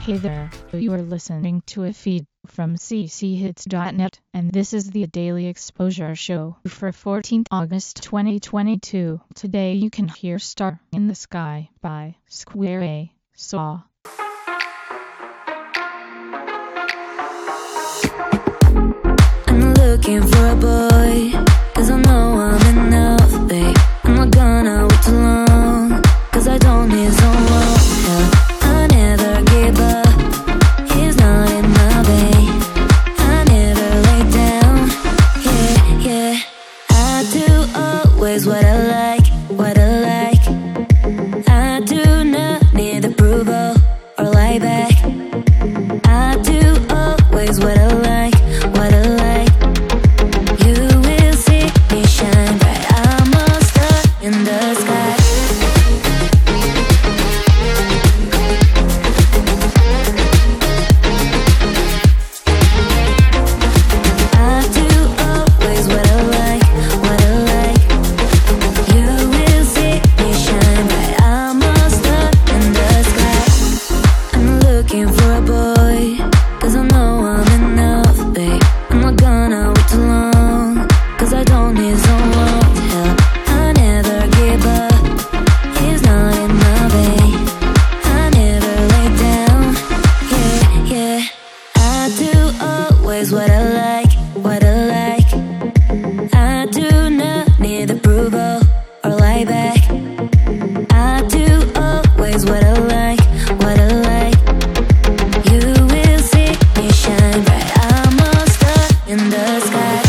Hey there, you are listening to a feed from cchits.net, and this is the Daily Exposure Show for 14th August 2022. Today you can hear Star in the Sky by Square A. Saw. I'm looking for a boy, 'cause I know I'm enough, babe. I'm not gonna wait too long, 'cause I don't need someone else. I never give up, he's not in my vein. I never lay down, yeah. I do always what I like. I do not need approval or lie back. I do always what I like. You will see me shine bright. I'm a star in the sky. I do always what I like. You will see me shine bright. I'm a star in the sky. I'm looking for a boy, 'cause I know I'm enough, babe. I'm not gonna wait too long, 'cause I don't need someone's help. I never give up, he's not in my vein. I never lay down, yeah. I do always what I like. I do not need approval or lie back. I do always what I like. You will see me shine bright. I'm a star in the sky.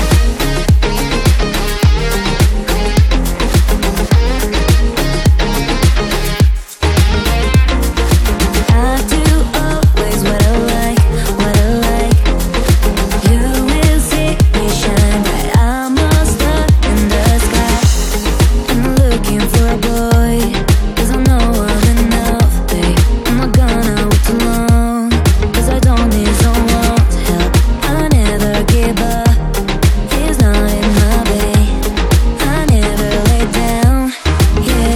I do always what I like. You will see me shine bright. I'm a star in the sky. I'm looking for a boy, 'cause I know I'm enough, babe. I'm not gonna wait too long, 'cause I don't need someone's help. I never give up, he's not in my vein. I never lay down, yeah.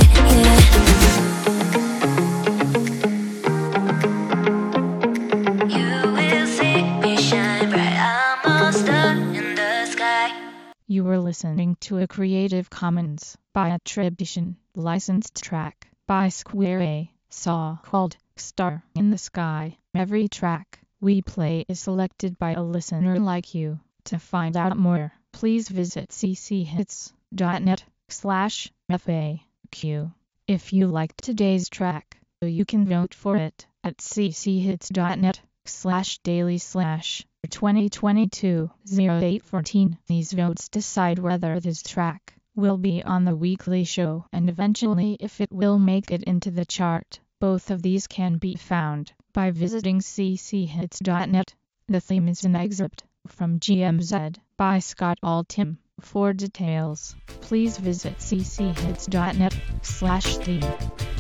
You will see me shine bright. I'm a star in the sky. You were listening to a Creative Commons by attribution, licensed track by Square A. Saw called Star in the Sky. Every track we play is selected by a listener like you. To find out more, please visit cchits.net/FAQ. If you liked today's track, you can vote for it at cchits.net/daily/2022-0814. These votes decide whether this track will be on the weekly show and eventually if it will make it into the chart. Both of these can be found by visiting cchits.net. The theme is an excerpt from GMZ by Scott Altham. For details, please visit cchits.net/theme.